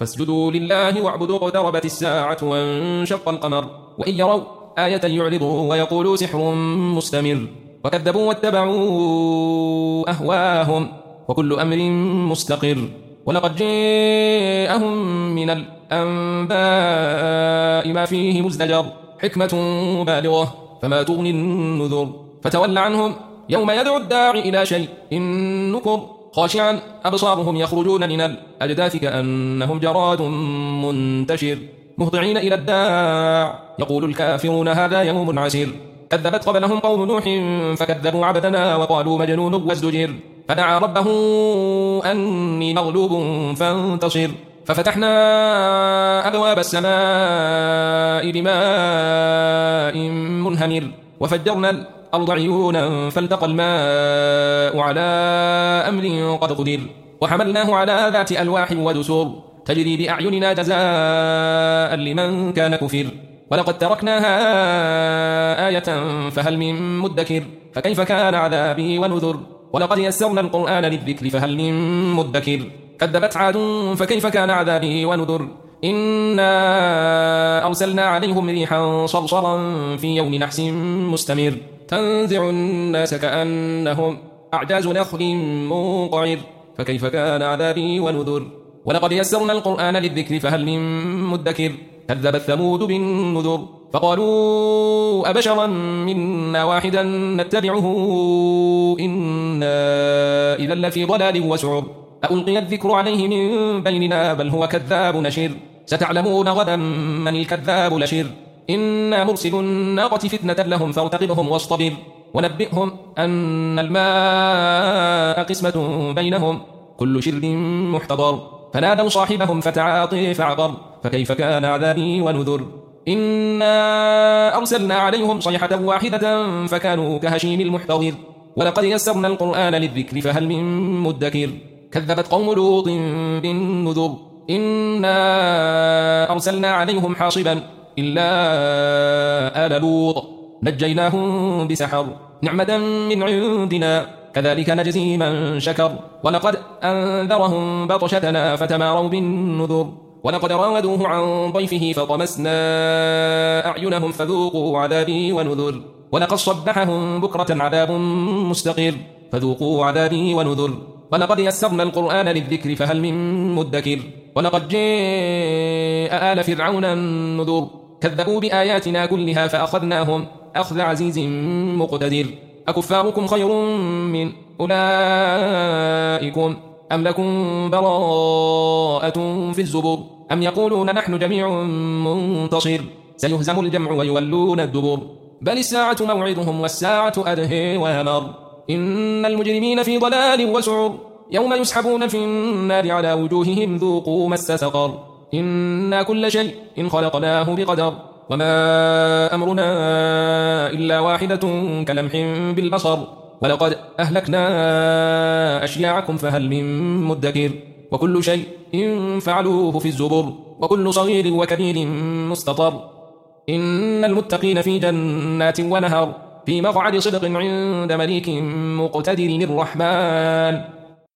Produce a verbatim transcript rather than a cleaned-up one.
فاسجدوا لله واعبدوا. اقتربت الساعة وانشق القمر وإن يروا آية يعرضوا ويقولوا سحر مستمر وكذبوا واتبعوا أهواهم وكل أمر مستقر. ولقد جاءهم من الأنباء ما فيه مزدجر حكمة بالغة فما تغني النذر. فتول عنهم يوم يدعو الداعي إلى شيء نكر خاشعا أبصارهم يخرجون من الأجداث كأنهم جراد منتشر مهطعين إلى الداع يقول الكافرون هذا يوم عسير. كذبت قبلهم قوم نوح فكذبوا عبدنا وقالوا مجنون وازدجر فدعا ربه أني مغلوب فانتصر ففتحنا أبواب السماء بماء منهمر وفجرنا الأرض عيونا فالتقى الماء على أمر قد قدر وحملناه على ذات ألواح ودسور تجري بأعيننا جزاء لمن كان كفر. ولقد تركناها آية فهل من مدكر فكيف كان عذابي ونذر. ولقد يسرنا القرآن للذكر فهل من مدكر كذبت عاد فكيف كان عذابي ونذر. إنا أرسلنا عليهم ريحا صرصرا في يوم نحس مستمر تنزع الناس كأنهم أعجاز نخل منقعر فكيف كان عذابي ونذر. ولقد يسرنا القرآن للذكر فهل من مدكر كذبت ثمود بالنذر فقالوا أبشرا منا واحدا نتبعه إنا إذا لفي ضلال وسعر ألقي الذكر عليه من بيننا بل هو كذاب نشر ستعلمون غدا من الكذاب لشر. إنا مرسل الناقة فتنة لهم فارتقبهم واصطبر ونبئهم أن الماء قسمة بينهم كل شرب محتضر فنادوا صاحبهم فتعاطي فعقر فكيف كان عذابي ونذر. إنا أرسلنا عليهم صيحة واحدة فكانوا كهشيم المحتضر ولقد يسرنا القرآن للذكر فهل من مدكر كذبت قوم لوط بالنذر. إنا أرسلنا عليهم حاصبا إلا آل لوط نجيناهم بسحر نعمة من عندنا كذلك نجزي من شكر. ولقد أنذرهم بطشتنا فتماروا بالنذر ولقد راودوه عن ضيفه فطمسنا أعينهم فذوقوا عذابي ونذر. ولقد صبحهم بكرة عذاب مستقر فذوقوا عذابي ونذر. ولقد يسرنا القرآن للذكر فهل من مدكر ولقد جاء آل فرعون النذر كذبوا بآياتنا كلها فأخذناهم أخذ عزيز مقتدر. أكفاركم خير من أولئكم أم لكم براءة في الزبر أم يقولون نحن جميع منتصر سيهزم الجمع ويولون الدبر بل الساعة موعدهم والساعة أدهى وأمر. إن المجرمين في ضلال وسعر يوم يسحبون في النار على وجوههم ذوقوا مس سقر. إنا كل شيء إن خلقناه بقدر وما أمرنا إلا واحدة كلمح بالبصر. ولقد أهلكنا أشياعكم فهل من مدكر وكل شيء إن فعلوه في الزبر وكل صغير وكبير مستطر. إن المتقين في جنات ونهر في مقعد صدق عند مليك مقتدر الرحمن